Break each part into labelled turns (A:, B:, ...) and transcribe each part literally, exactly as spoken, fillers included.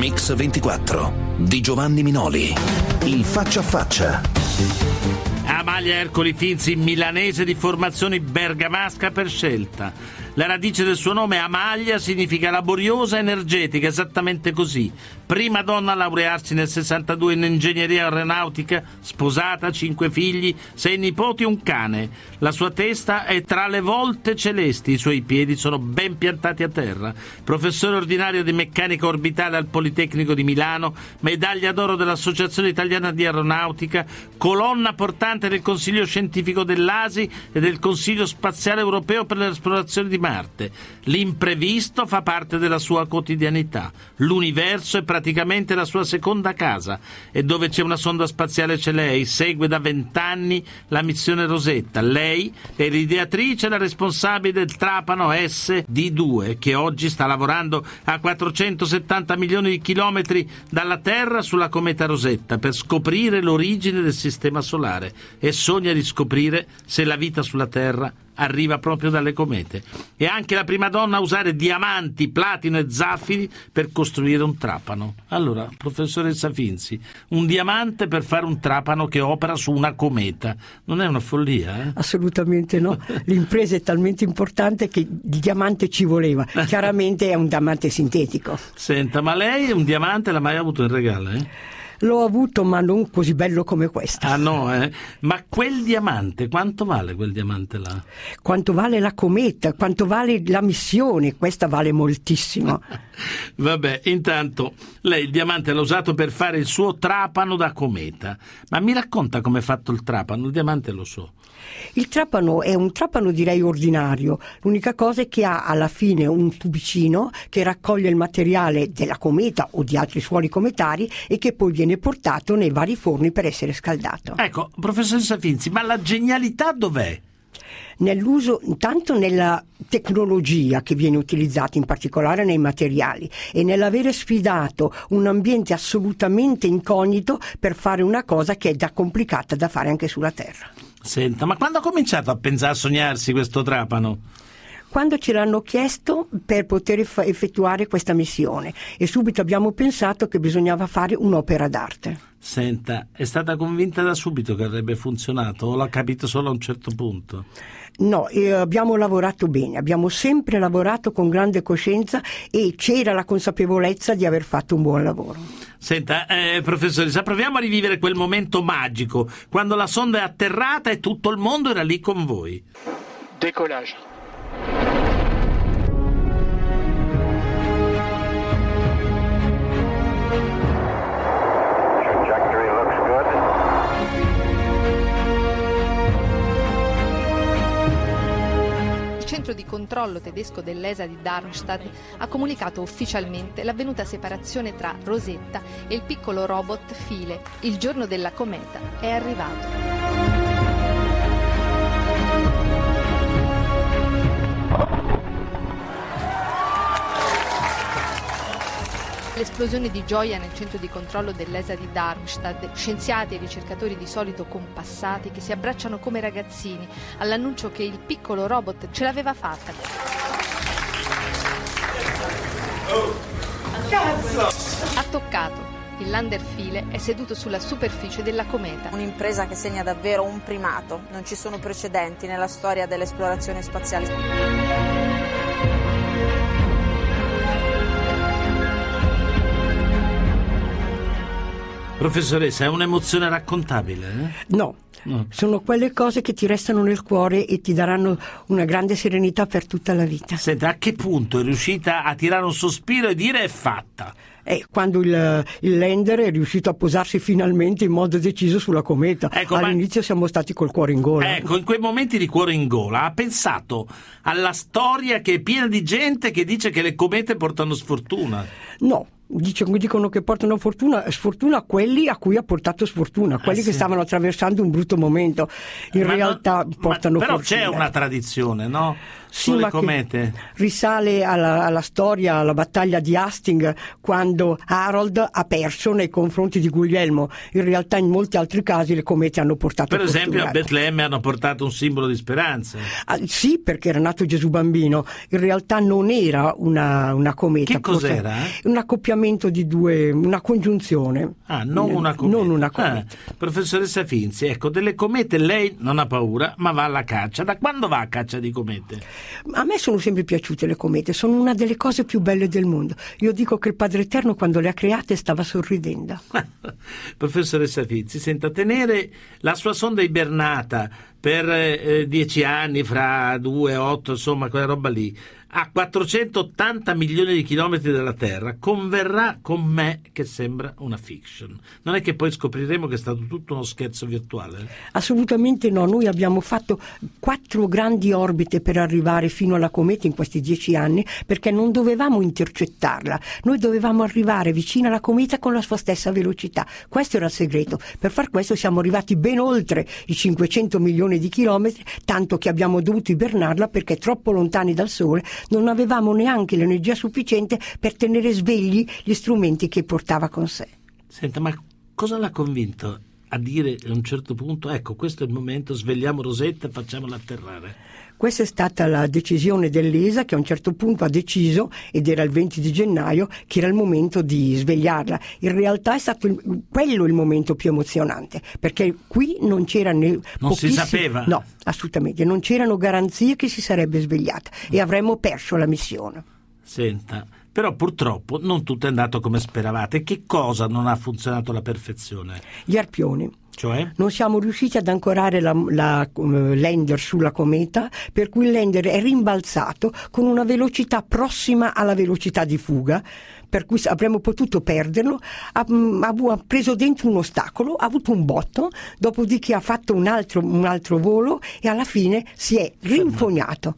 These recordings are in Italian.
A: Mix ventiquattro di Giovanni Minoli. Il faccia a faccia.
B: Amalia Ercoli Finzi, milanese di formazione bergamasca per scelta. La radice del suo nome, Amalia, significa laboriosa, energetica, esattamente così. Prima donna a laurearsi nel sessantadue in ingegneria aeronautica, sposata, cinque figli, sei nipoti e un cane. La sua testa è tra le volte celesti, i suoi piedi sono ben piantati a terra. Professore ordinario di meccanica orbitale al Politecnico di Milano, medaglia d'oro dell'Associazione Italiana di Aeronautica, colonna portante del Consiglio Scientifico dell'A S I e del Consiglio Spaziale Europeo per l'esplorazione di Marte. L'imprevisto fa parte della sua quotidianità. L'universo è praticamente la sua seconda casa e dove c'è una sonda spaziale c'è lei. Segue da vent'anni la missione Rosetta. Lei è l'ideatrice e la responsabile del trapano S D due che oggi sta lavorando a quattrocentosettanta milioni di chilometri dalla Terra sulla cometa Rosetta per scoprire l'origine del sistema solare e sogna di scoprire se la vita sulla Terra arriva proprio dalle comete. È anche la prima donna a usare diamanti, platino e zaffiri per costruire un trapano. Allora, professoressa Finzi, un diamante per fare un trapano che opera su una cometa, non è una follia? Eh?
C: Assolutamente no. L'impresa è talmente importante che il diamante ci voleva. Chiaramente è un diamante sintetico.
B: Senta, ma lei un diamante l'ha mai avuto in regalo? Eh?
C: L'ho avuto, ma non così bello come questo.
B: Ah no, eh? Ma quel diamante, quanto vale quel diamante là?
C: Quanto vale la cometa, quanto vale la missione, questa vale moltissimo.
B: Vabbè, intanto lei il diamante l'ha usato per fare il suo trapano da cometa. Ma mi racconta come è fatto il trapano? Il diamante lo so.
C: Il trapano è un trapano direi ordinario, l'unica cosa è che ha alla fine un tubicino che raccoglie il materiale della cometa o di altri suoli cometari e che poi viene portato nei vari forni per essere scaldato.
B: Ecco, professoressa Finzi, ma la genialità dov'è?
C: Nell'uso, intanto nella tecnologia che viene utilizzata, in particolare nei materiali, e nell'avere sfidato un ambiente assolutamente incognito per fare una cosa che è già complicata da fare anche sulla Terra.
B: Senta, ma quando ha cominciato a pensare a sognarsi questo trapano?
C: Quando ce l'hanno chiesto per poter effettuare questa missione e subito abbiamo pensato che bisognava fare un'opera d'arte.
B: Senta, è stata convinta da subito che avrebbe funzionato o l'ha capito solo a un certo punto?
C: No, eh, abbiamo lavorato bene, abbiamo sempre lavorato con grande coscienza e c'era la consapevolezza di aver fatto un buon lavoro.
B: Senta, eh, professoressa, proviamo a rivivere quel momento magico, quando la sonda è atterrata e tutto il mondo era lì con voi.
D: Décollage.
E: Il centro di controllo tedesco dell'E S A di Darmstadt ha comunicato ufficialmente l'avvenuta separazione tra Rosetta e il piccolo robot Philae. Il giorno della cometa è arrivato. L'esplosione di gioia nel centro di controllo dell'E S A di Darmstadt, scienziati e ricercatori di solito compassati che si abbracciano come ragazzini all'annuncio che il piccolo robot ce l'aveva fatta. Ha toccato. Il lander Philae è seduto sulla superficie della cometa.
F: Un'impresa che segna davvero un primato. Non ci sono precedenti nella storia dell'esplorazione spaziale.
B: Professoressa, è un'emozione raccontabile? Eh?
C: No, no, sono quelle cose che ti restano nel cuore e ti daranno una grande serenità per tutta la vita.
B: Senta, a che punto è riuscita a tirare un sospiro e dire è fatta?
C: Eh, quando il, il lander è riuscito a posarsi finalmente in modo deciso sulla cometa.
B: Ecco,
C: all'inizio
B: ma...
C: siamo stati col cuore in gola.
B: Ecco, in quei momenti di cuore in gola ha pensato alla storia che è piena di gente che dice che le comete portano sfortuna.
C: No. Dicono che portano fortuna, sfortuna a quelli a cui ha portato sfortuna, quelli
B: ah,
C: che
B: sì.
C: stavano attraversando un brutto momento. In
B: ma
C: realtà
B: no,
C: portano
B: ma, però
C: fortuna.
B: C'è una tradizione, no?
C: Sì,
B: Sulle
C: ma
B: comete.
C: Risale alla, alla storia, alla battaglia di Hastings, quando Harold ha perso nei confronti di Guglielmo. In realtà in molti altri casi le comete hanno portato
B: per
C: fortuna.
B: esempio a Betlemme hanno portato un simbolo di speranza.
C: Ah, sì, perché era nato Gesù bambino. In realtà non era una, una cometa.
B: Che cos'era?
C: Un, un accoppiamento di due, una congiunzione.
B: Ah, non una cometa.
C: Non una cometa.
B: Ah, professoressa Finzi, ecco, delle comete lei non ha paura, ma va alla caccia. Da quando va a caccia di comete?
C: A me sono sempre piaciute le comete, sono una delle cose più belle del mondo. Io dico che il Padre Eterno quando le ha create stava sorridendo.
B: Professoressa Finzi, senta, tenere la sua sonda ibernata per eh, dieci anni, fra due e otto, insomma, quella roba lì, a quattrocentottanta milioni di chilometri dalla Terra, converrà con me che sembra una fiction. Non è che poi scopriremo che è stato tutto uno scherzo virtuale?
C: Assolutamente no, noi abbiamo fatto quattro grandi orbite per arrivare fino alla cometa in questi dieci anni, perché non dovevamo intercettarla, noi dovevamo arrivare vicino alla cometa con la sua stessa velocità. Questo era il segreto. Per far questo siamo arrivati ben oltre i cinquecento milioni di chilometri, tanto che abbiamo dovuto ibernarla perché troppo lontani dal Sole non avevamo neanche l'energia sufficiente per tenere svegli gli strumenti che portava con sé.
B: Senta, ma cosa l'ha convinto a dire a un certo punto, ecco, questo è il momento, svegliamo Rosetta e facciamola atterrare?
C: Questa è stata la decisione dell'E S A, che a un certo punto ha deciso, ed era il venti di gennaio, che era il momento di svegliarla. In realtà è stato il, quello il momento più emozionante, perché qui non c'era né
B: non si sapeva?
C: No, assolutamente, non c'erano garanzie che si sarebbe svegliata e avremmo perso la missione.
B: Senta, però purtroppo non tutto è andato come speravate. Che cosa non ha funzionato alla perfezione?
C: Gli arpioni.
B: Cioè?
C: Non siamo riusciti ad ancorare la, la uh, lander sulla cometa, per cui il lander è rimbalzato con una velocità prossima alla velocità di fuga, per cui avremmo potuto perderlo. Ha, ha, ha preso dentro un ostacolo, ha avuto un botto, dopodiché ha fatto un altro, un altro volo e alla fine si è rinfognato.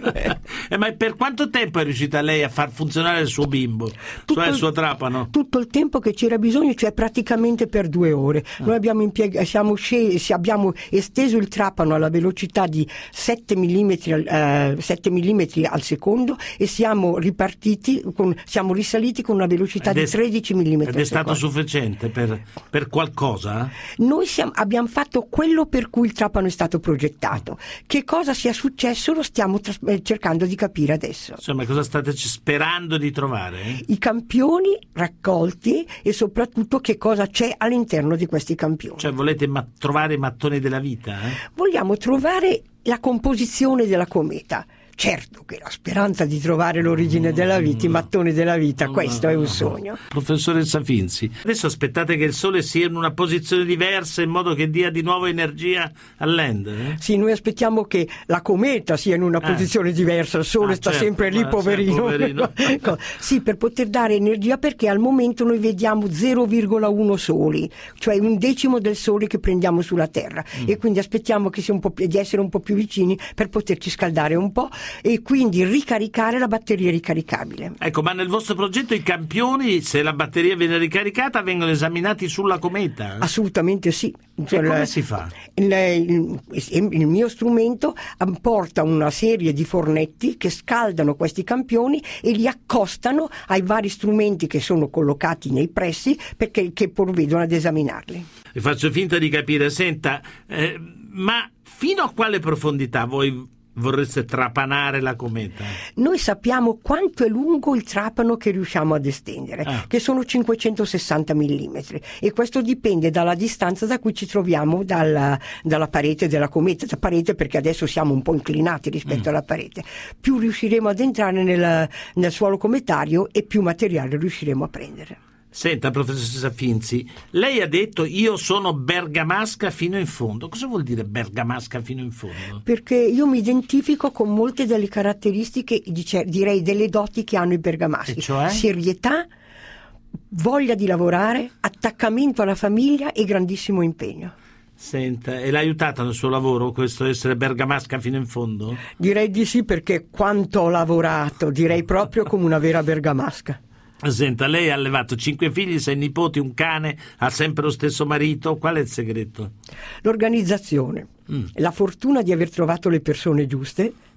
B: eh, ma per quanto tempo è riuscita lei a far funzionare il suo bimbo,
C: tutto
B: cioè il
C: il
B: suo trapano?
C: Tutto il tempo che c'era bisogno, cioè praticamente per due ore. Ah. Noi abbiamo, impieg- siamo scesi, abbiamo esteso il trapano alla velocità di sette millimetri, eh, sette millimetri al secondo e siamo ripartiti, con, siamo risaliti con una velocità di tredici millimetri
B: ed è
C: al secondo.
B: Stato sufficiente per, per qualcosa?
C: Noi siamo, abbiamo fatto quello per cui il trapano è stato progettato. Che cosa sia successo lo stiamo tras- cercando di capire adesso.
B: Insomma, cosa state sperando di trovare?
C: I campioni raccolti e soprattutto che cosa c'è all'interno di questi campioni.
B: Cioè volete ma- trovare i mattoni della vita? Eh?
C: Vogliamo trovare la composizione della cometa. Certo che la speranza di trovare l'origine della vita, i mattoni della vita, questo è un sogno.
B: Professoressa Finzi, adesso aspettate che il Sole sia in una posizione diversa in modo che dia di nuovo energia al lander? Eh?
C: Sì, noi aspettiamo che la cometa sia in una
B: ah.
C: posizione diversa, il Sole
B: ah,
C: sta
B: certo,
C: sempre lì, poverino.
B: poverino.
C: Sì, per poter dare energia, perché al momento noi vediamo zero virgola uno soli, cioè un decimo del Sole che prendiamo sulla Terra, mm. e quindi aspettiamo che sia un po' più, di essere un po' più vicini per poterci scaldare un po' e quindi ricaricare la batteria ricaricabile.
B: Ecco, ma nel vostro progetto i campioni, se la batteria viene ricaricata, vengono esaminati sulla cometa?
C: Assolutamente sì.
B: Cioè, e come si fa?
C: Il, il, il mio strumento porta una serie di fornetti che scaldano questi campioni e li accostano ai vari strumenti che sono collocati nei pressi, perché che provvedono ad esaminarli.
B: E faccio finta di capire. Senta, eh, ma fino a quale profondità voi vorreste trapanare la cometa?
C: Noi sappiamo quanto è lungo il trapano che riusciamo ad estendere, ah. che sono cinquecentosessanta millimetri, e questo dipende dalla distanza da cui ci troviamo dalla, dalla parete della cometa, da parete perché adesso siamo un po' inclinati rispetto mm. alla parete. Più riusciremo ad entrare nel, nel suolo cometario e più materiale riusciremo a prendere.
B: Senta, professoressa Finzi, lei ha detto io sono bergamasca fino in fondo. Cosa vuol dire bergamasca fino in fondo?
C: Perché io mi identifico con molte delle caratteristiche, direi delle doti che hanno i bergamaschi.
B: E cioè?
C: Serietà, voglia di lavorare, attaccamento alla famiglia e grandissimo impegno.
B: Senta, e l'ha aiutata nel suo lavoro questo essere bergamasca fino in fondo?
C: Direi di sì, perché quanto ho lavorato, direi proprio come una vera bergamasca.
B: Senta, lei ha allevato cinque figli, sei nipoti, un cane, ha sempre lo stesso marito. Qual è il segreto?
C: L'organizzazione, mm. la fortuna di aver trovato le persone giuste,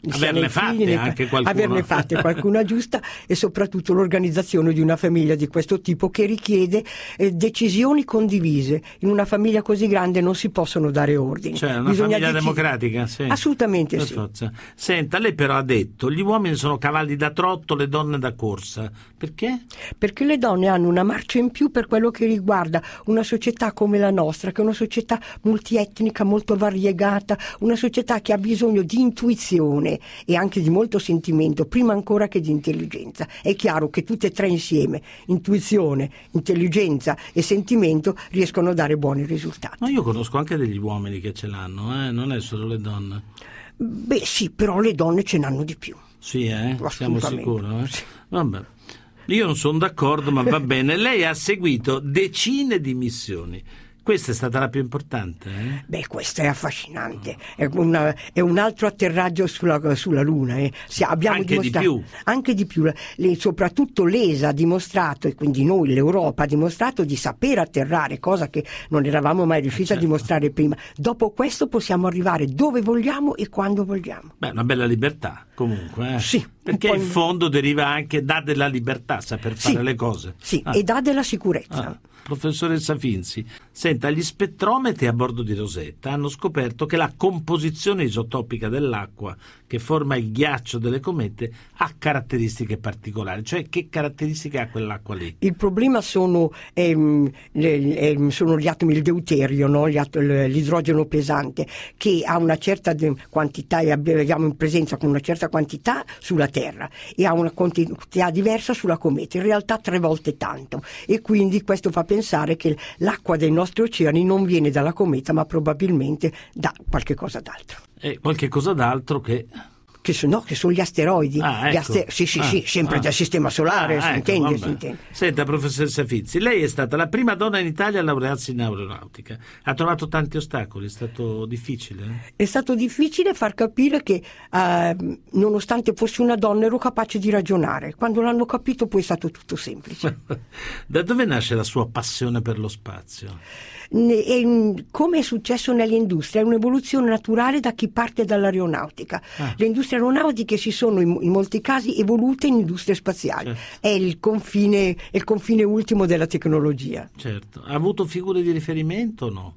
B: averne fatte
C: figli,
B: anche qualcuno.
C: averne fatte qualcuna giusta, e soprattutto l'organizzazione di una famiglia di questo tipo, che richiede eh, decisioni condivise. In una famiglia così grande non si possono dare ordini.
B: Cioè una
C: Bisogna
B: famiglia
C: deci-
B: democratica? Sì.
C: Assolutamente
B: Per
C: sì.
B: forza. Senta, lei però ha detto gli uomini sono cavalli da trotto, le donne da corsa. Perché?
C: Perché le donne hanno una marcia in più per quello che riguarda una società come la nostra, che è una società multietnica, molto variegata, una società che ha bisogno di intuizione e anche di molto sentimento, prima ancora che di intelligenza. È chiaro che tutte e tre insieme, intuizione, intelligenza e sentimento, riescono a dare buoni risultati.
B: Ma io conosco anche degli uomini che ce l'hanno, eh? Non è solo le donne.
C: Beh sì, però le donne ce n'hanno di più.
B: Sì, eh? Siamo
C: Assolutamente.
B: sicuri? Eh?
C: Sì.
B: Vabbè. Io non sono d'accordo, ma va bene. Lei ha seguito decine di missioni. Questa è stata la più importante, eh?
C: Beh, questa è affascinante, è, una, è un altro atterraggio sulla, sulla Luna. Eh. Se abbiamo
B: Anche di
C: dimostrato,
B: più.
C: Anche di più. Le, soprattutto l'E S A ha dimostrato, e quindi noi, l'Europa, ha dimostrato di saper atterrare, cosa che non eravamo mai riusciti
B: certo.
C: a dimostrare prima. Dopo questo possiamo arrivare dove vogliamo e quando vogliamo.
B: Beh, una bella libertà, comunque. Eh?
C: Sì.
B: Perché
C: un po'
B: in fondo deriva anche da della libertà, saper
C: Sì,
B: fare le cose.
C: Sì,
B: Ah.
C: e dà della sicurezza.
B: Ah, professoressa Finzi, senta, gli spettrometri a bordo di Rosetta hanno scoperto che la composizione isotopica dell'acqua che forma il ghiaccio delle comete ha caratteristiche particolari. Cioè, che caratteristiche ha quell'acqua lì?
C: Il problema sono, ehm, le, ehm, sono gli atomi, il deuterio, no? Gli at- l'idrogeno pesante, che ha una certa de- quantità, e abbiamo in presenza con una certa quantità sulla Terra, e ha una quantità diversa sulla cometa, in realtà tre volte tanto, e quindi questo fa pensare che l'acqua dei nostri oceani non viene dalla cometa, ma probabilmente da qualche cosa d'altro.
B: E qualche cosa d'altro che...
C: Che sono, no, che sono gli asteroidi.
B: Ah,
C: Gli
B: ecco.
C: aster- sì, sì,
B: Ah,
C: sì, sempre
B: ah.
C: del sistema solare,
B: Ah,
C: si
B: ecco,
C: intende,
B: vabbè.
C: si intende.
B: Senta, professoressa Finzi, lei è stata la prima donna in Italia a laurearsi in aeronautica. Ha trovato tanti ostacoli, è stato difficile?
C: È stato difficile far capire che, eh, nonostante fossi una donna, ero capace di ragionare. Quando l'hanno capito, poi è stato tutto semplice.
B: Da dove nasce la sua passione per lo spazio?
C: Ne- e, come è successo nelle industrie, è un'evoluzione naturale da chi parte dall'aeronautica.
B: Ah.
C: Le industrie aeronautiche si sono in, in molti casi evolute in industrie spaziali.
B: Certo.
C: È il confine, è il confine ultimo della tecnologia.
B: Certo. Ha avuto figure di riferimento o no?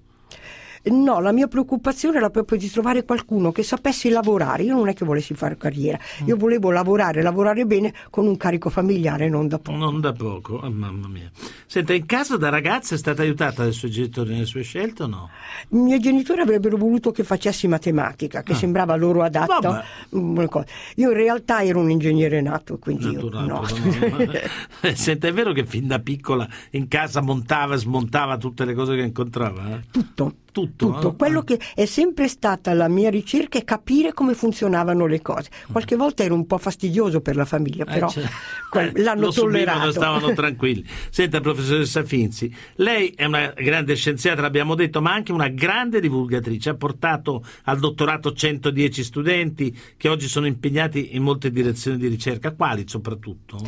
C: No, la mia preoccupazione era proprio di trovare qualcuno che sapesse lavorare. Io non è che volessi fare carriera, io volevo lavorare, lavorare bene con un carico familiare, non da poco.
B: Non da poco, oh, mamma mia. Senta, in casa da ragazza è stata aiutata dai suoi genitori nelle sue scelte o no?
C: I miei genitori avrebbero voluto che facessi matematica, che
B: Ah.
C: sembrava loro adatto.
B: Vabbè.
C: Una cosa. Io in realtà ero un ingegnere nato, quindi io,
B: Naturale,
C: no.
B: no. Senta, è vero che fin da piccola in casa montava e smontava tutte le cose che incontrava? Eh?
C: Tutto.
B: Tutto,
C: Tutto.
B: eh?
C: Quello che è sempre stata la mia ricerca è capire come funzionavano le cose. Qualche volta era un po' fastidioso per la famiglia, però
B: Eh, cioè,
C: que-
B: eh,
C: l'hanno
B: lo subivano,
C: tollerato.
B: stavano tranquilli. Senta, professoressa Finzi, lei è una grande scienziata, l'abbiamo detto, ma anche una grande divulgatrice. Ha portato al dottorato centodieci studenti che oggi sono impegnati in molte direzioni di ricerca. Quali soprattutto?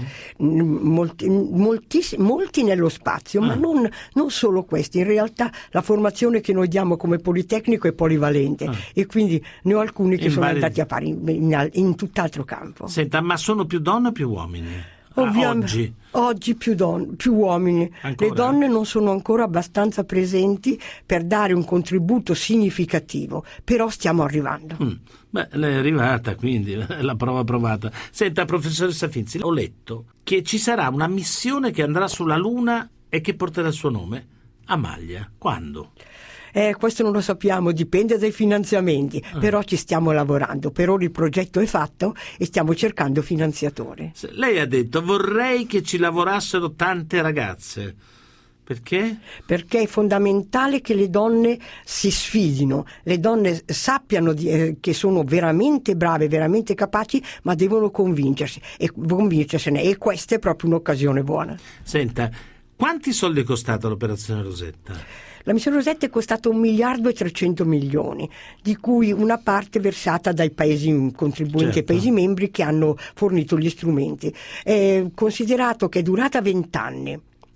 C: Molti, moltiss- molti nello spazio,
B: Ah.
C: ma non, non solo questi. In realtà la formazione che noi diamo come Politecnico è polivalente,
B: Ah.
C: e quindi ne ho alcuni che
B: In
C: sono
B: vari-
C: andati a fare in, in, in tutt'altro campo.
B: Senta, ma sono più donne o più uomini? Ah,
C: Ovviam-
B: oggi?
C: oggi più, don- più uomini.
B: Ancora?
C: Le donne non sono ancora abbastanza presenti per dare un contributo significativo, però stiamo arrivando.
B: Mm. Beh, lei è arrivata, quindi la prova provata. Senta, professoressa Finzi, ho letto che ci sarà una missione che andrà sulla Luna e che porterà il suo nome. Amalia. Quando?
C: Eh, questo non lo sappiamo, dipende dai finanziamenti,
B: Ah.
C: però ci stiamo lavorando. Per ora il progetto è fatto e stiamo cercando finanziatori.
B: Se- Lei ha detto vorrei che ci lavorassero tante ragazze. Perché?
C: Perché è fondamentale che le donne si sfidino, le donne sappiano di, eh, che sono veramente brave, veramente capaci, ma devono convincersi e convincersene, e questa è proprio un'occasione buona.
B: Senta, quanti soldi è costata l'operazione Rosetta?
C: La missione Rosetta è costata un miliardo e trecento milioni, di cui una parte versata dai paesi contribuenti
B: Certo.
C: e paesi membri che hanno fornito gli strumenti. È considerato che è durata vent'anni.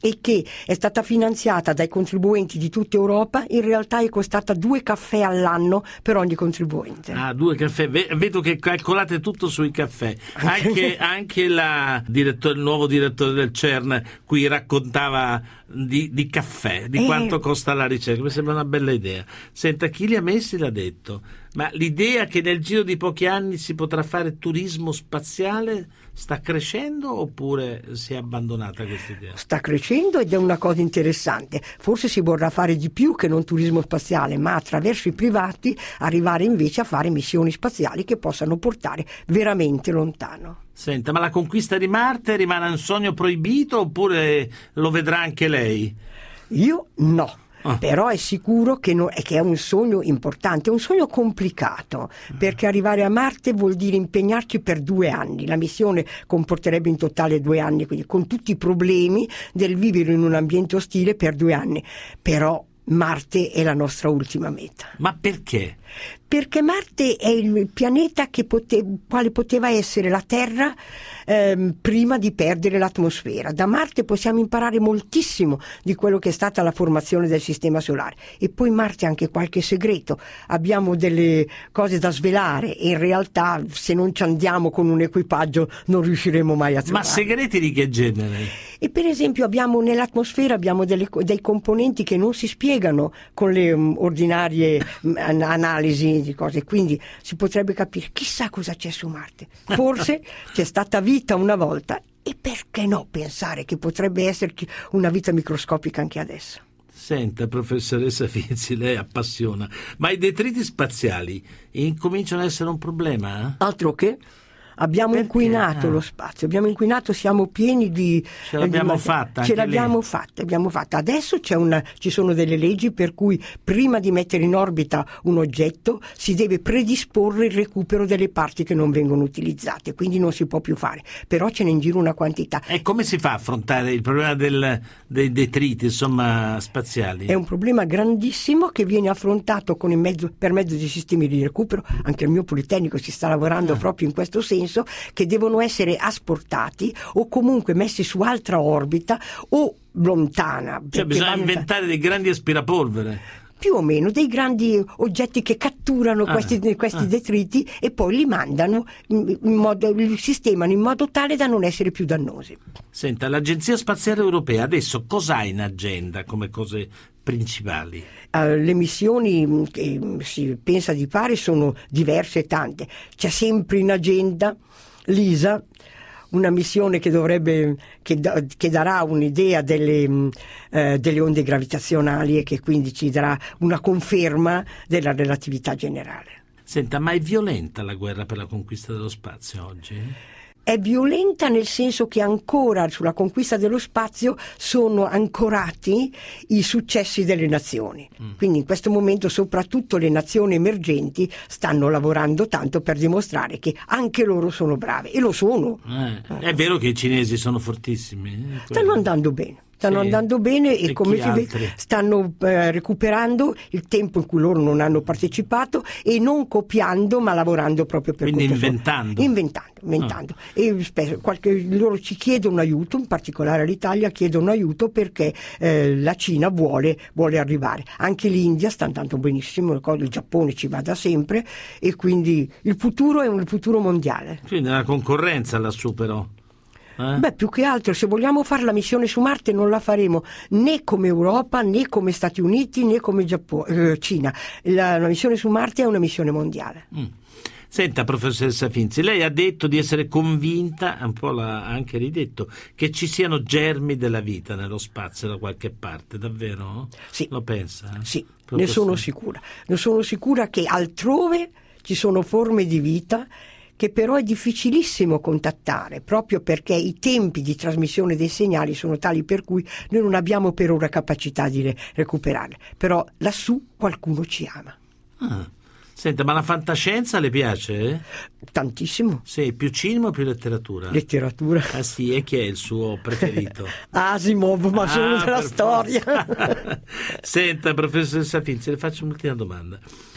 C: e che è stata finanziata dai contribuenti di tutta Europa, in realtà è costata due caffè all'anno per ogni contribuente.
B: Ah, due caffè. Vedo che calcolate tutto sui caffè. Anche, anche la direttore, il nuovo direttore del CERN qui raccontava di, di caffè, di
C: eh.
B: quanto costa la ricerca. Mi sembra una bella idea. Senta, chi li ha messi l'ha detto. Ma l'idea che nel giro di pochi anni si potrà fare turismo spaziale sta crescendo oppure si è abbandonata questa idea?
C: Sta crescendo ed è una cosa interessante. Forse si vorrà fare di più che non turismo spaziale, ma attraverso i privati arrivare invece a fare missioni spaziali che possano portare veramente lontano.
B: Senta, ma la conquista di Marte rimane un sogno proibito oppure lo vedrà anche lei?
C: Io no.
B: Ah.
C: Però è sicuro che, no, che è un sogno importante, un sogno complicato, perché arrivare a Marte vuol dire impegnarci per due anni. La missione comporterebbe in totale due anni, quindi con tutti i problemi del vivere in un ambiente ostile per due anni. Però Marte è la nostra ultima meta.
B: Ma perché?
C: Perché Marte è il pianeta che pote- quale poteva essere la Terra ehm, prima di perdere l'atmosfera. Da Marte possiamo imparare moltissimo di quello che è stata la formazione del Sistema Solare. E poi Marte ha anche qualche segreto. Abbiamo delle cose da svelare e in realtà se non ci andiamo con un equipaggio non riusciremo mai a trovare.
B: Ma segreti di che genere?
C: E per esempio abbiamo nell'atmosfera abbiamo delle, dei componenti che non si spiegano con le um, ordinarie um, analisi di cose, quindi si potrebbe capire chissà cosa c'è su Marte. Forse c'è stata vita una volta e perché no pensare che potrebbe esserci una vita microscopica anche adesso.
B: Senta, professoressa Finzi, lei appassiona, ma i detriti spaziali incominciano ad essere un problema? Eh?
C: Altro che abbiamo
B: Perché?
C: inquinato
B: ah.
C: lo spazio, abbiamo inquinato, siamo pieni di...
B: Ce l'abbiamo
C: di,
B: fatta.
C: Ce
B: anche
C: l'abbiamo
B: lì.
C: fatta, abbiamo fatta. Adesso c'è una, ci sono delle leggi per cui prima di mettere in orbita un oggetto si deve predisporre il recupero delle parti che non vengono utilizzate, quindi non si può più fare. Però ce n'è in giro una quantità.
B: E come si fa a affrontare il problema del, dei detriti, insomma, spaziali?
C: È un problema grandissimo che viene affrontato con il mezzo, per mezzo di sistemi di recupero. Anche il mio Politecnico ci sta lavorando ah. proprio in questo senso, che devono essere asportati o comunque messi su altra orbita o lontana.
B: Cioè bisogna
C: vanno...
B: inventare dei grandi aspirapolvere.
C: Più o meno, dei grandi oggetti che catturano
B: ah,
C: questi, questi
B: ah.
C: detriti e poi li mandano, in modo, li sistemano in modo tale da non essere più dannosi.
B: Senta, l'Agenzia Spaziale Europea adesso cosa ha in agenda come cose principali?
C: Uh, le missioni che si pensa di fare sono diverse e tante. C'è sempre in agenda l'I S A, una missione che dovrebbe che, da, che darà un'idea delle, eh, delle onde gravitazionali e che quindi ci darà una conferma della relatività generale.
B: Senta, ma è violenta la guerra per la conquista dello spazio oggi?
C: È violenta nel senso che ancora sulla conquista dello spazio sono ancorati i successi delle nazioni. Mm. Quindi in questo momento soprattutto le nazioni emergenti stanno lavorando tanto per dimostrare che anche loro sono brave, e lo sono.
B: Eh, è vero che i cinesi sono fortissimi. Eh,
C: stanno andando bene. Stanno
B: sì.
C: andando bene e,
B: e
C: come si vede stanno eh, recuperando il tempo in cui loro non hanno partecipato e non copiando ma lavorando proprio per
B: quindi
C: conto
B: inventando
C: suo. inventando inventando ah. e spesso qualche, loro ci chiedono aiuto, in particolare l'Italia chiedono aiuto perché eh, la Cina vuole, vuole arrivare, anche l'India sta andando benissimo, il Giappone ci va da sempre e quindi il futuro è un futuro mondiale.
B: Quindi la concorrenza lassù però. Eh?
C: Beh, più che altro, se vogliamo fare la missione su Marte non la faremo né come Europa, né come Stati Uniti, né come Giappone, eh, Cina. La, la missione su Marte è una missione mondiale.
B: Mm. Senta, professoressa Finzi, lei ha detto di essere convinta, un po' l'ha anche ridetto, che ci siano germi della vita nello spazio da qualche parte, davvero?
C: Sì.
B: Lo pensa?
C: Sì,
B: Proprio
C: ne sono
B: sì.
C: sicura. Ne sono sicura che altrove ci sono forme di vita che però è difficilissimo contattare, proprio perché i tempi di trasmissione dei segnali sono tali per cui noi non abbiamo per ora capacità di recuperarle. Però lassù qualcuno ci ama.
B: Ah. Senta, ma la fantascienza le piace?
C: Tantissimo.
B: Sì, più cinema o più letteratura?
C: Letteratura.
B: Ah sì, e chi è il suo preferito?
C: Asimov, ma
B: ah,
C: solo della
B: per
C: storia.
B: Senta, professoressa Finzi, le faccio un'ultima domanda.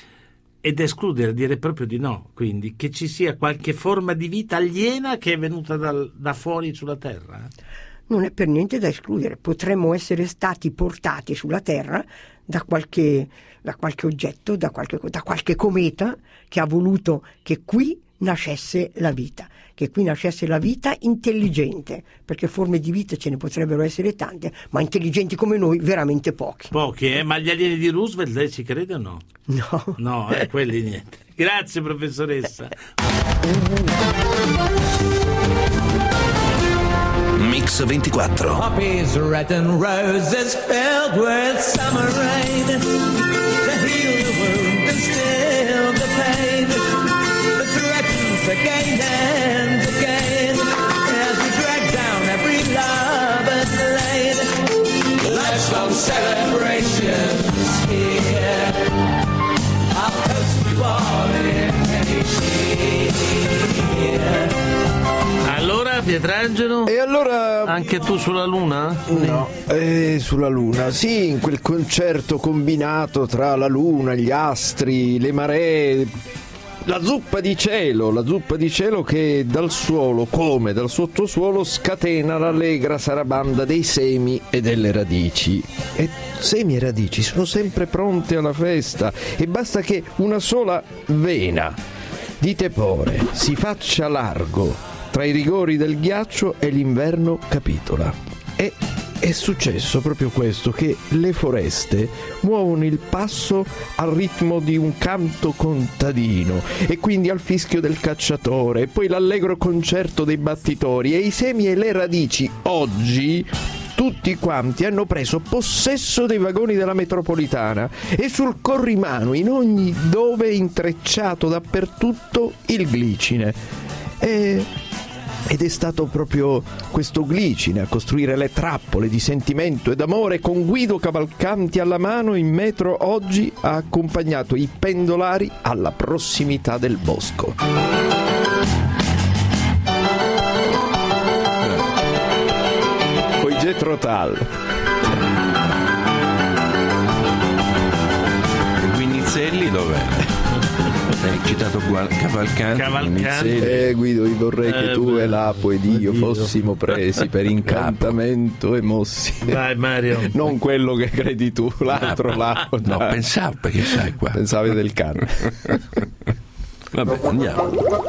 B: Ed escludere, dire proprio di no, quindi, che ci sia qualche forma di vita aliena che è venuta dal, da fuori sulla Terra?
C: non è per niente da escludere. Potremmo essere stati portati sulla Terra da qualche, da qualche oggetto, da qualche, da qualche cometa che ha voluto che qui nascesse la vita, che qui nascesse la vita intelligente, perché forme di vita ce ne potrebbero essere tante, ma intelligenti come noi veramente pochi.
B: Pochi, eh? Ma gli alieni di Roosevelt lei ci crede o no?
C: No.
B: No, eh, quelli niente. Grazie professoressa.
A: Mix ventiquattro.
G: Poppies red and roses filled with summer rain to heal the wound and still the pain that threatens again and again as we drag down every lover's lane. Life's long celebrations here. I'll post you all in any here.
B: Allora Pietrangelo?
H: E allora...
B: Anche tu sulla Luna?
H: No, eh, sulla Luna, sì, in quel concerto combinato tra la Luna, gli astri, le maree, la zuppa di cielo, la zuppa di cielo che dal suolo, come dal sottosuolo, scatena l'allegra sarabanda dei semi e delle radici. E semi e radici sono sempre pronte alla festa e basta che una sola vena di tepore si faccia largo tra i rigori del ghiaccio e l'inverno capitola. E è successo proprio questo, che le foreste muovono il passo al ritmo di un canto contadino e quindi al fischio del cacciatore e poi l'allegro concerto dei battitori, e i semi e le radici oggi tutti quanti hanno preso possesso dei vagoni della metropolitana e sul corrimano in ogni dove intrecciato dappertutto il glicine. E Ed è stato proprio questo glicine a costruire le trappole di sentimento ed amore, con Guido Cavalcanti alla mano in metro oggi ha accompagnato i pendolari alla prossimità del bosco. Poi Jethro Tull.
I: E Guinizelli dov'è? Hai citato Cavalcanti,
B: Cavalcanti.
H: Eh Guido, io vorrei che
B: eh,
H: tu
B: beh,
H: e l'Apo ed io
B: oddio.
H: fossimo presi per incantamento e mossi.
B: Vai Mario.
H: Non quello che credi tu, l'altro L'Apo.
I: No,
H: dai.
I: pensavo, perché sai qua.
H: Pensavi del cane.
I: Vabbè, andiamo.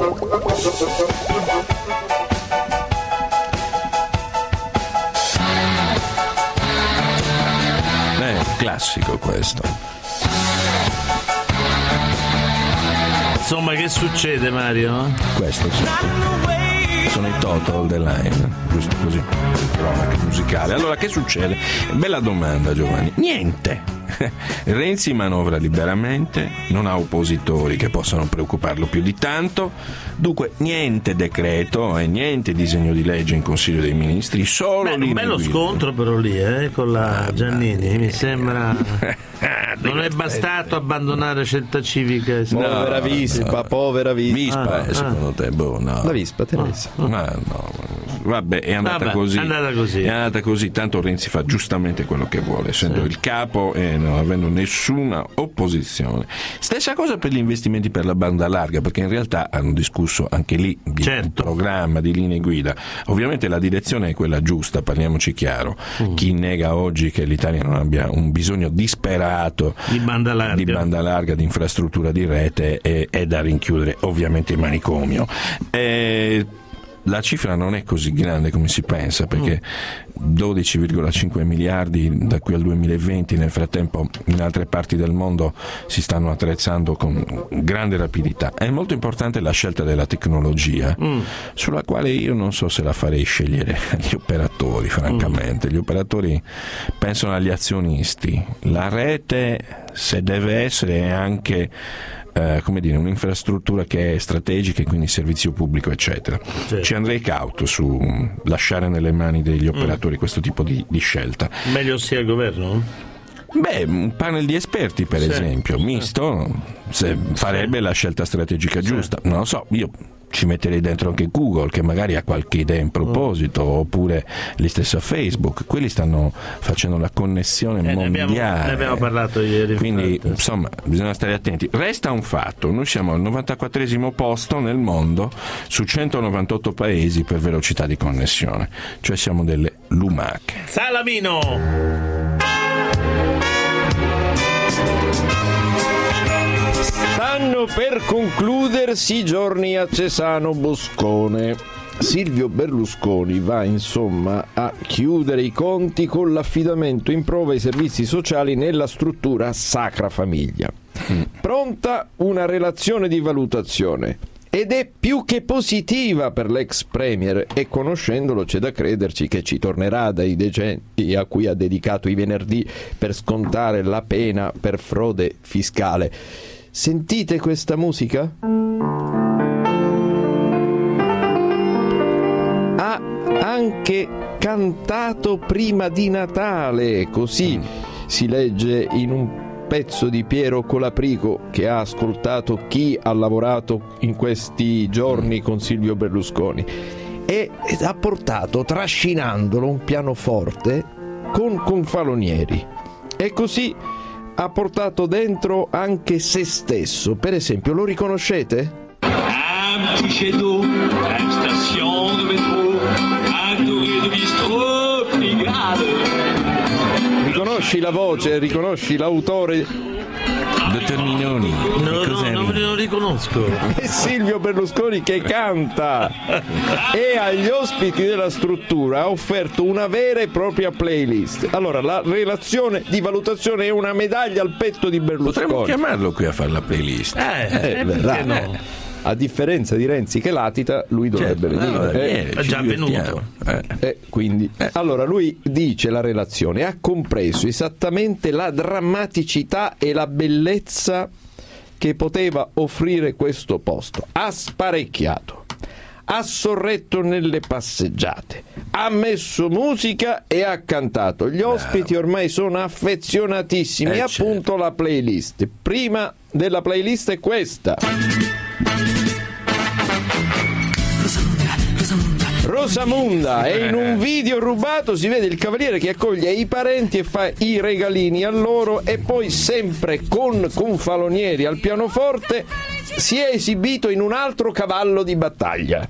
I: Eh, classico questo.
B: Insomma, che succede Mario?
I: Questo sì. Sono i Total The Line, giusto così, cronaca musicale. Allora, che succede? Bella domanda, Giovanni. Niente. Renzi manovra liberamente, non ha oppositori che possano preoccuparlo più di tanto, dunque niente decreto e niente disegno di legge in Consiglio dei Ministri, solo
B: Beh, un bello
I: guida.
B: Scontro però lì, eh, con la
I: Ah,
B: Giannini,
I: beh,
B: mi sembra
I: Ah,
B: non è bastato abbandonare Scelta Civica e
H: Povera
I: No,
H: Vispa,
I: no.
H: povera Vispa.
I: Vispa,
B: Ah,
I: eh, secondo te? Boh, no.
H: La Vispa, Teresa.
I: Ma no, vabbè, è andata
B: Vabbè,
I: così.
B: è andata così.
I: È andata così, tanto Renzi fa giustamente quello che vuole, essendo
B: Sì.
I: il capo e non avendo nessuna opposizione. Stessa cosa per gli investimenti per la banda larga, perché in realtà hanno discusso anche lì di
B: Certo.
I: un programma, di linee guida. Ovviamente la direzione è quella giusta, parliamoci chiaro.
B: Mm.
I: Chi nega oggi che l'Italia non abbia un bisogno disperato
B: di banda larga.
I: di banda larga, di infrastruttura di rete, è, è da rinchiudere ovviamente il manicomio. E la cifra non è così grande come si pensa, perché dodici virgola cinque miliardi da qui al duemilaventi, nel frattempo in altre parti del mondo si stanno attrezzando con grande rapidità. È molto importante la scelta della tecnologia, mm. sulla quale io non so se la farei scegliere gli operatori, francamente. Mm. Gli operatori pensano agli azionisti. La rete, se deve essere, è anche Uh, come dire, un'infrastruttura che è strategica e quindi servizio pubblico eccetera.
B: Sì.
I: Ci andrei cauto su lasciare nelle mani degli operatori mm. questo tipo di, di scelta.
B: Meglio sia il governo?
I: Beh, un panel di esperti per
B: sì,
I: esempio,
B: sì.
I: misto, se farebbe sì. la scelta strategica giusta. Sì. Non lo so, io ci metterei dentro anche Google, che magari ha qualche idea in proposito, mm. oppure gli stessi Facebook. Quelli stanno facendo la connessione
B: eh,
I: mondiale.
B: Ne abbiamo, ne abbiamo parlato ieri.
I: Quindi,
B: infatti.
I: insomma, bisogna stare attenti. Resta un fatto: noi siamo al novantaquattresimo posto nel mondo su centonovantotto paesi per velocità di connessione, cioè siamo delle lumache.
B: Salamino!
H: Stanno per concludersi i giorni a Cesano Boscone. Silvio Berlusconi va insomma a chiudere i conti con l'affidamento in prova ai servizi sociali nella struttura Sacra Famiglia. Pronta una relazione di valutazione ed è più che positiva per l'ex premier, e conoscendolo c'è da crederci che ci tornerà dai decenni a cui ha dedicato i venerdì per scontare la pena per frode fiscale. Sentite questa musica? Ha anche cantato prima di Natale, così si legge in un pezzo di Piero Colaprico, che ha ascoltato chi ha lavorato in questi giorni con Silvio Berlusconi, e ha portato, trascinandolo, un pianoforte con confalonieri, e così ha portato dentro anche se stesso. Per esempio, lo riconoscete?
G: Un petit château, une station de métro, un touré de bistrot, brigade.
H: Riconosci la voce, riconosci l'autore?
I: Dottor Mignoni,
B: no, no, non lo riconosco.
H: È Silvio Berlusconi che canta, e agli ospiti della struttura ha offerto una vera e propria playlist. Allora, la relazione di valutazione è una medaglia al petto di Berlusconi.
I: Potremmo chiamarlo qui a fare la playlist.
B: Eh,
H: Eh,
B: eh,
H: verrà.
B: perché no?
H: A differenza di Renzi che latita, lui dovrebbe
I: Certo,
H: venire.
I: no,
H: eh.
I: viene,
B: È
I: ci
B: già
I: divertiamo. Eh.
H: Eh, quindi, allora lui dice, la relazione ha compreso esattamente la drammaticità e la bellezza che poteva offrire questo posto. Ha sparecchiato, ha sorretto nelle passeggiate, ha messo musica e ha cantato. Gli ospiti ormai sono affezionatissimi.
I: Eh,
H: appunto
I: certo.
H: La playlist. Prima della playlist è questa. Rosamunda, e in un video rubato si vede il cavaliere che accoglie i parenti e fa i regalini a loro, e poi, sempre con confalonieri al pianoforte, si è esibito in un altro cavallo di battaglia.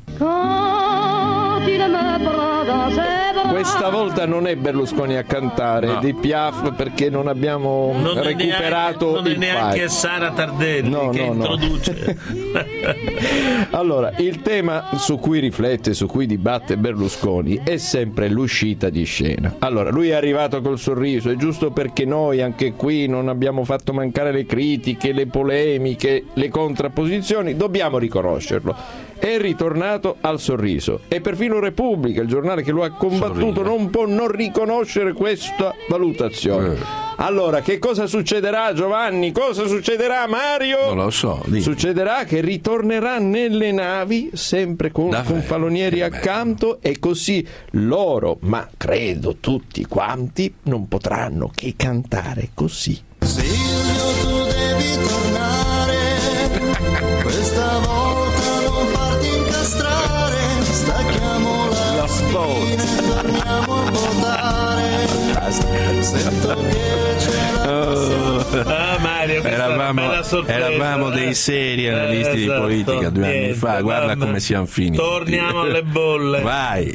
H: Questa volta non è Berlusconi a cantare,
I: No.
H: di Piaf, perché non abbiamo
B: Non è
H: recuperato
B: neanche, non è
H: il
B: neanche
H: file.
B: Sara Tardelli
H: No,
B: che
H: no, no.
B: introduce.
H: Allora, il tema su cui riflette, su cui dibatte Berlusconi, è sempre l'uscita di scena. Allora, lui è arrivato col sorriso, è giusto, perché noi anche qui non abbiamo fatto mancare le critiche, le polemiche, le contrapposizioni, dobbiamo riconoscerlo. È ritornato al sorriso, e perfino Repubblica, il giornale che lo ha combattuto,
I: Sorride.
H: non può non riconoscere questa valutazione.
I: Eh.
H: Allora, che cosa succederà, Giovanni? Cosa succederà, Mario?
I: Non lo so, dimmi.
H: Succederà che ritornerà nelle navi, sempre con
I: Davvero?
H: confalonieri
I: Che
H: accanto, e così loro, ma credo tutti quanti, non potranno che cantare così.
G: Silvio, tu devi tornare, questa volta non farti incastrare, stacchiamo la spina e torniamo a votare. Sento che c'è la
B: Ah, Mario, questa è una
I: Eravamo,
B: bella sorpresa.
I: eravamo dei seri analisti
B: Eh, esatto,
I: di politica due anni
B: niente,
I: fa, guarda
B: vabbè.
I: come siamo finiti.
B: Torniamo alle bolle.
I: Vai.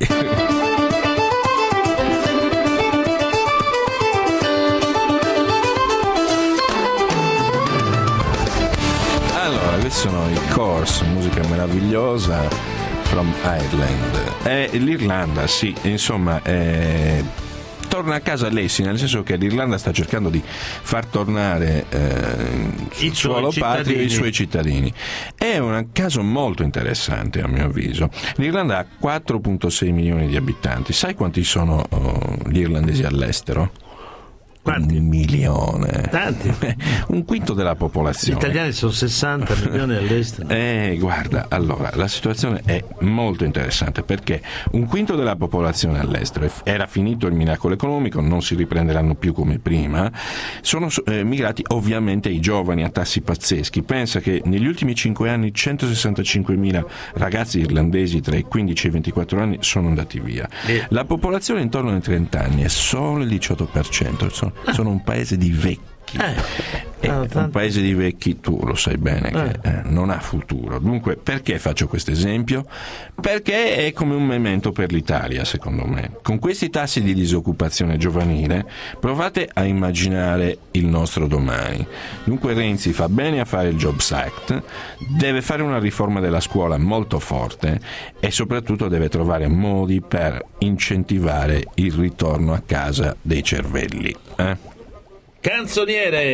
I: Allora, questi sono i Course, musica meravigliosa, From Ireland. È l'Irlanda, sì, insomma, è... torna a casa Lessi, nel senso che l'Irlanda sta cercando di far tornare eh,
B: I
I: sul suolo
B: suoi
I: patrio i
B: cittadini.
I: suoi cittadini. È un caso molto interessante, a mio avviso. L'Irlanda ha quattro virgola sei milioni di abitanti. Sai quanti sono oh, gli irlandesi all'estero?
B: Quanti?
I: Un milione.
B: Tanti.
I: Un quinto della
B: Gli
I: popolazione.
B: italiani sono sessanta milioni all'estero.
I: Eh, guarda, allora, la situazione è molto interessante perché un quinto della popolazione all'estero, era finito il miracolo economico, non si riprenderanno più come prima, sono eh, migrati ovviamente i giovani a tassi pazzeschi. Pensa che negli ultimi cinque anni centosessantacinquemila ragazzi irlandesi tra i quindici e i ventiquattro anni sono andati via.
B: Eh.
I: La popolazione intorno ai trenta anni è solo il diciotto per cento, sono, sono un paese di vecchi.
B: Eh.
I: E
B: Ah,
I: un paese di vecchi, tu lo sai bene, che
B: Eh.
I: eh, non ha futuro. Dunque, perché faccio questo esempio? Perché è come un memento per l'Italia, secondo me. Con questi tassi di disoccupazione giovanile, provate a immaginare il nostro domani. Dunque Renzi fa bene a fare il Jobs Act, deve fare una riforma della scuola molto forte e soprattutto deve trovare modi per incentivare il ritorno a casa dei cervelli. Eh?
B: Canzoniere.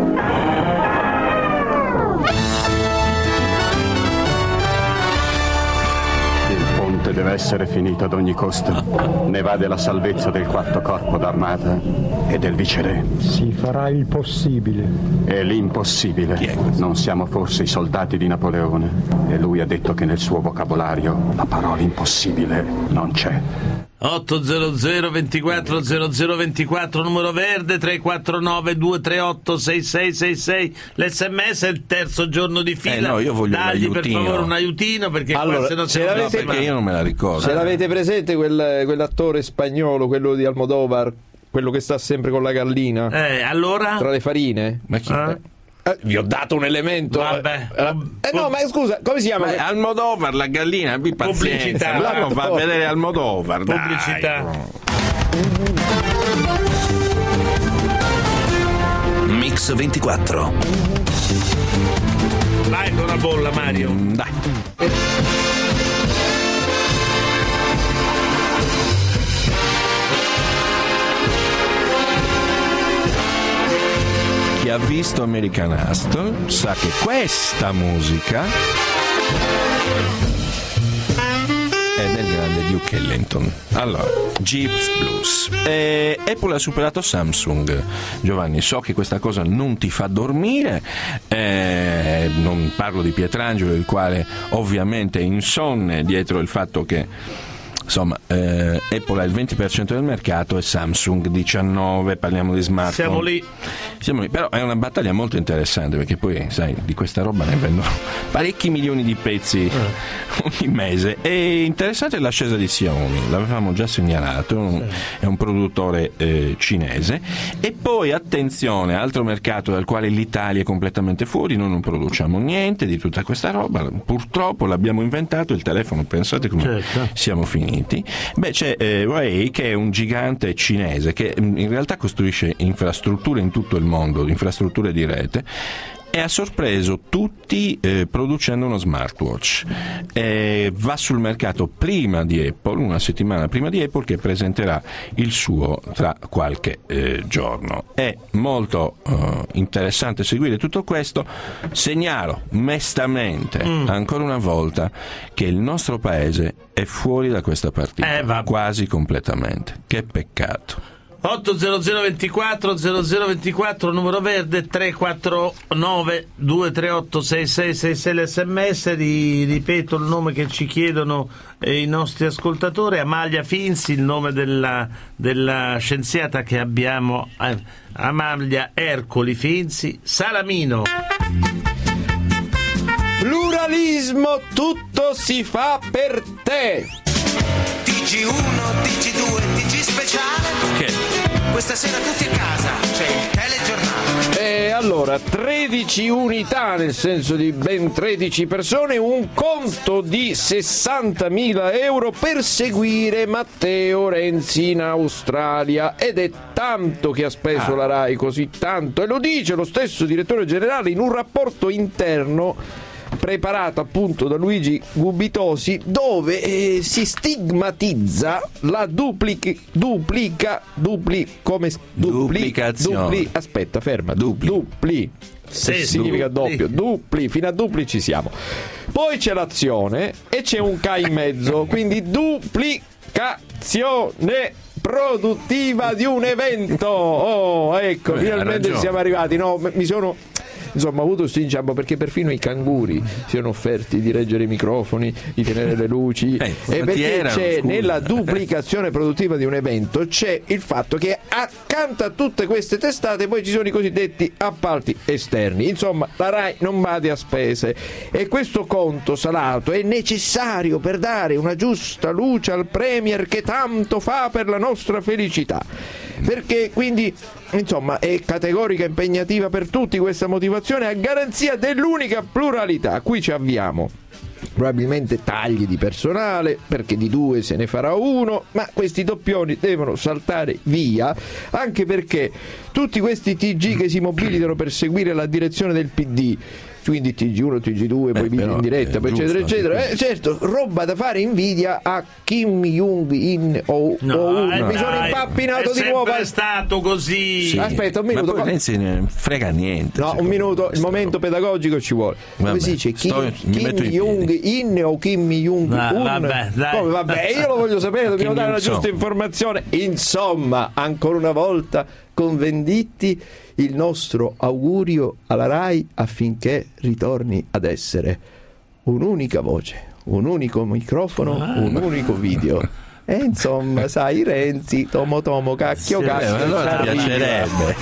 J: Il ponte deve essere finito ad ogni costo. Ne va della salvezza del quarto corpo d'armata e del viceré.
K: Si farà il possibile.
J: E l'impossibile. Non siamo forse i soldati di Napoleone? E lui ha detto che nel suo vocabolario la parola impossibile non c'è.
B: otto zero zero ventiquattro zero zero ventiquattro numero verde, tre quattro nove due tre otto sei sei sei sei. L'esse emme esse è il terzo giorno di fila.
I: Eh no, io voglio
B: Dagli
I: un
B: per
I: aiutino.
B: favore un aiutino perché
H: Allora,
B: qua se no
H: se
B: siamo
H: l'avete-
B: troppi
I: Perché io non me la ricordo.
H: Se l'avete presente quel, quell'attore spagnolo, quello di Almodovar, quello che sta sempre con la gallina
B: Eh, allora?
H: tra le farine?
I: Ma chi?
B: Eh?
H: Eh, vi ho dato un elemento.
B: Vabbè.
H: Eh, eh, no, ma scusa, come si chiama?
I: Ma Almodovar, la gallina, abbi pazienza.
B: Pubblicità.
I: Ma no, va a vedere Almodovar, dai.
B: Pubblicità.
A: Mix ventiquattro.
B: Vai con la bolla, Mario.
I: Mm, Dai. Chi ha visto American Hustle sa che questa musica è del grande Duke Ellington. Allora, Jeeps Blues. Eh, Apple ha superato Samsung. Giovanni, so che questa cosa non ti fa dormire, eh, non parlo di Pietrangelo, il quale ovviamente è insonne dietro il fatto che insomma, eh, Apple ha il venti per cento del mercato e Samsung diciannove per cento, parliamo di smartphone.
B: Siamo lì.
I: Siamo lì, però è una battaglia molto interessante perché poi, sai, di questa roba ne vendono parecchi milioni di pezzi ogni mese. È interessante l'ascesa di Xiaomi, l'avevamo già segnalato, è un produttore eh, cinese. E poi, attenzione, altro mercato dal quale l'Italia è completamente fuori, noi non produciamo niente di tutta questa roba, purtroppo l'abbiamo inventato, il telefono, pensate come
B: Certo.
I: siamo finiti. Beh, c'è eh, Huawei, che è un gigante cinese che in realtà costruisce infrastrutture in tutto il mondo, infrastrutture di rete, e ha sorpreso tutti eh, producendo uno smartwatch. Eh, va sul mercato prima di Apple, una settimana prima di Apple, che presenterà il suo tra qualche eh, giorno. È molto eh, interessante seguire tutto questo. Segnalo mestamente
B: Mm.
I: ancora una volta che il nostro paese è fuori da questa partita,
B: Eh, vabbè.
I: quasi completamente. Che peccato.
B: otto zero zero ventiquattro zero zero ventiquattro numero verde, tre quattro nove due tre otto sei sei sei sei l'esse emme esse. Ri- ripeto il nome che ci chiedono eh, i nostri ascoltatori: Amalia Finzi, il nome della, della scienziata che abbiamo, eh, Amalia Ercoli Finzi. Salamino.
H: Pluralismo, tutto si fa per te.
L: T G uno, T G due, T G speciale.
I: Che?
L: Questa sera tutti a casa, c'è il telegiornale.
H: E allora, tredici unità, nel senso di ben tredici persone, un conto di sessantamila euro per seguire Matteo Renzi in Australia. Ed è tanto che ha speso
I: Ah.
H: la RAI, così tanto, e lo dice lo stesso direttore generale in un rapporto interno preparato appunto da Luigi Gubitosi, dove eh, si stigmatizza la duplica duplica dupli come dupli,
I: Duplicazione.
H: dupli, aspetta, ferma,
I: Dupli.
H: dupli se
B: Sì,
H: significa
B: dupli.
H: doppio, dupli, fino a dupli ci siamo. Poi c'è l'azione e c'è un K in mezzo, quindi duplicazione produttiva di un evento. Oh, ecco, Beh, finalmente siamo arrivati. No, mi sono insomma ho avuto questo inciampo perché perfino i canguri si sono offerti di reggere i microfoni, di tenere le luci eh, e perché erano, c'è scusa. Nella duplicazione produttiva di un evento c'è il fatto che accanto a tutte queste testate poi ci sono i cosiddetti appalti esterni. Insomma, la Rai non badi a spese e questo conto salato è necessario per dare una giusta luce al Premier che tanto fa per la nostra felicità, perché quindi insomma è categorica e impegnativa per tutti questa motivazione a garanzia dell'unica pluralità a cui ci avviamo. Probabilmente tagli di personale, perché di due se ne farà uno, ma questi doppioni devono saltare via, anche perché tutti questi T G che si mobilitano per seguire la direzione del P D, quindi T G uno, T G due, poi video in diretta, poi eccetera eccetera, eh, certo, roba da fare invidia a Kim Jong-un o,
B: no,
H: o un.
B: Eh,
H: mi sono
B: dai,
H: impappinato
B: è
H: di nuovo.
B: È stato così.
H: Sì. Aspetta un minuto.
I: Ma poi Renzi ne frega niente.
H: No, un minuto, il momento roba. pedagogico ci vuole. Come Vabbè, si dice? Kim, sto, Kim Jong-un o Kim Jong-un?
B: No, vabbè, dai.
H: Come, vabbè, io lo voglio sapere, dobbiamo dare la giusta informazione. Insomma, ancora una volta convenditti il nostro augurio alla Rai affinché ritorni ad essere un'unica voce, un unico microfono, ah, un unico video. E insomma, sai, Renzi, tomo tomo, cacchio, sì, cacchio.
I: Allora ti piacerebbe.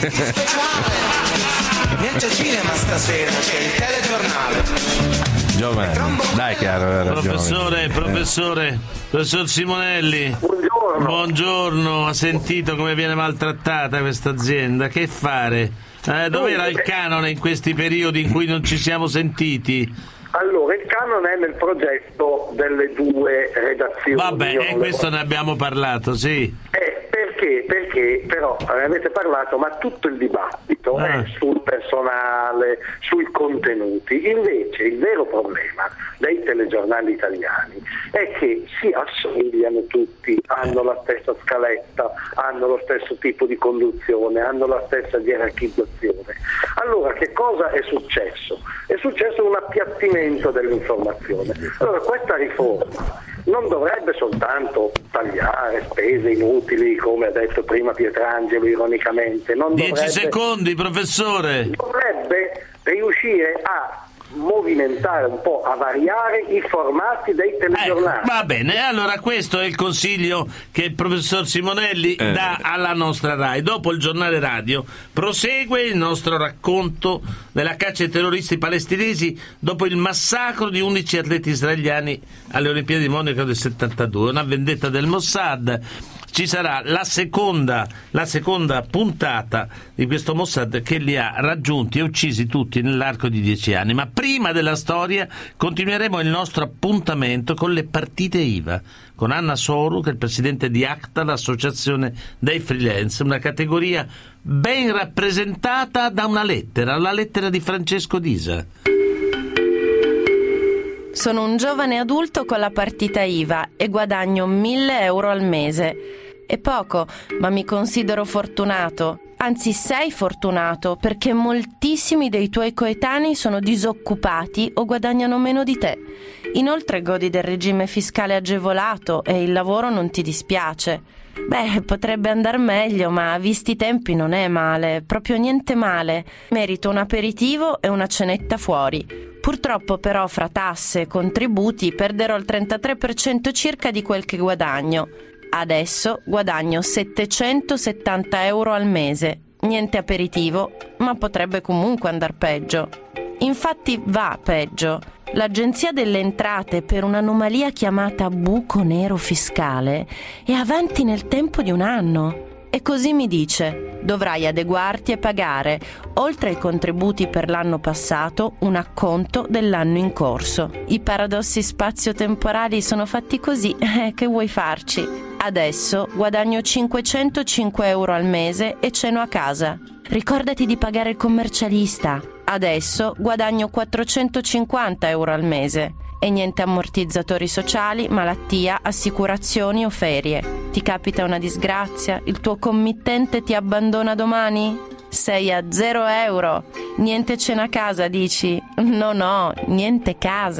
L: Niente cinema stasera, c'è il telegiornale.
I: Giovanni, dai caro,
B: professore, professore, professor Simonelli.
M: Buongiorno.
B: Buongiorno, ha sentito come viene maltrattata questa azienda? Che fare? Eh, dov'era il canone in questi periodi in cui non ci siamo sentiti?
M: Allora, il canone è nel progetto delle due redazioni.
B: Vabbè, e questo ne abbiamo parlato, sì.
M: Eh, perché? Perché però ne avete parlato, ma tutto il dibattito ah. è sul personale, sui contenuti. Invece il vero problema dei telegiornali italiani è che si assomigliano tutti, hanno la stessa scaletta, hanno lo stesso tipo di conduzione, hanno la stessa gerarchizzazione. Allora, che cosa è successo? È successo un appiattimento dell'informazione. Allora, questa riforma non dovrebbe soltanto tagliare spese inutili, come ha detto prima Pietrangelo ironicamente. Non
B: Dieci
M: dovrebbe,
B: secondi, professore.
M: Dovrebbe riuscire a movimentare un po', a variare i formati dei telegiornali.
B: Ecco, va bene, allora questo è il consiglio che il professor Simonelli eh. dà alla nostra Rai. Dopo il giornale radio prosegue il nostro racconto della caccia ai terroristi palestinesi dopo il massacro di undici atleti israeliani alle Olimpiadi di Monaco del settantadue, una vendetta del Mossad. Ci sarà la seconda, la seconda puntata di questo Mossad che li ha raggiunti e uccisi tutti nell'arco di dieci anni. Ma prima della storia continueremo il nostro appuntamento con le partite I V A, con Anna Soru, che è il presidente di ACTA, l'associazione dei freelance, una categoria ben rappresentata da una lettera, la lettera di Francesco Disa.
N: Sono un giovane adulto con la partita I V A e guadagno mille euro al mese. È poco, ma mi considero fortunato. Anzi, sei fortunato, perché moltissimi dei tuoi coetanei sono disoccupati o guadagnano meno di te. Inoltre godi del regime fiscale agevolato e il lavoro non ti dispiace. Beh, potrebbe andar meglio, ma visti i tempi non è male, proprio niente male. Merito un aperitivo e una cenetta fuori. Purtroppo però fra tasse e contributi perderò il trentatré per cento circa di quel che guadagno. Adesso guadagno settecentosettanta euro al mese. Niente aperitivo, ma potrebbe comunque andar peggio. Infatti va peggio. L'Agenzia delle Entrate, per un'anomalia chiamata buco nero fiscale, è avanti nel tempo di un anno. E così mi dice: dovrai adeguarti e pagare, oltre ai contributi per l'anno passato, un acconto dell'anno in corso. I paradossi spazio-temporali sono fatti così, eh, che vuoi farci? Adesso guadagno cinquecentocinque euro al mese e ceno a casa. Ricordati di pagare il commercialista. Adesso guadagno quattrocentocinquanta euro al mese. E niente ammortizzatori sociali, malattia, assicurazioni o ferie. Ti capita una disgrazia? Il tuo committente ti abbandona domani? Sei a zero euro. Niente cena a casa, dici? No, no, niente casa.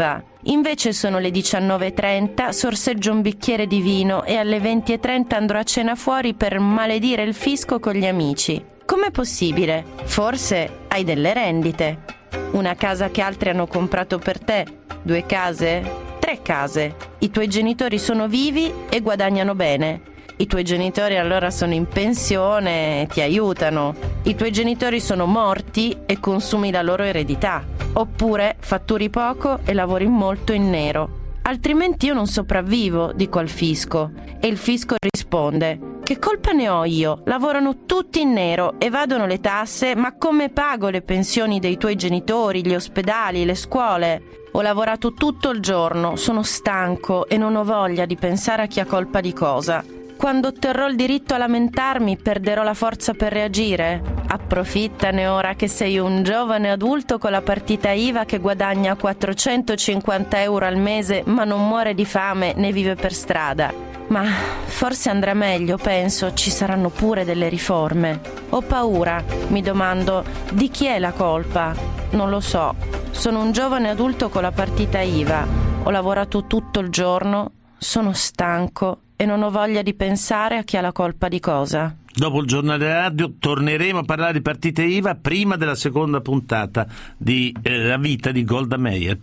N: Invece sono le diciannove e trenta, sorseggio un bicchiere di vino e alle venti e trenta andrò a cena fuori per maledire il fisco con gli amici. Com'è possibile? Forse hai delle rendite. Una casa che altri hanno comprato per te? Due case? Tre case. I tuoi genitori sono vivi e guadagnano bene. I tuoi genitori allora sono in pensione e ti aiutano. I tuoi genitori sono morti e consumi la loro eredità. Oppure fatturi poco e lavori molto in nero. Altrimenti io non sopravvivo, dico al fisco. E il fisco risponde: che colpa ne ho io? Lavorano tutti in nero, evadono le tasse, ma come pago le pensioni dei tuoi genitori, gli ospedali, le scuole? Ho lavorato tutto il giorno, sono stanco e non ho voglia di pensare a chi ha colpa di cosa. Quando otterrò il diritto a lamentarmi, perderò la forza per reagire? Approfittane ora che sei un giovane adulto con la partita I V A che guadagna quattrocentocinquanta euro al mese ma non muore di fame né vive per strada. Ma forse andrà meglio, penso, ci saranno pure delle riforme. Ho paura, mi domando, di chi è la colpa? Non lo so. Sono un giovane adulto con la partita I V A. Ho lavorato tutto il giorno, sono stanco e non ho voglia di pensare a chi ha la colpa di cosa.
B: Dopo il giornale radio torneremo a parlare di partite I V A prima della seconda puntata di eh, La vita di Golda Meir.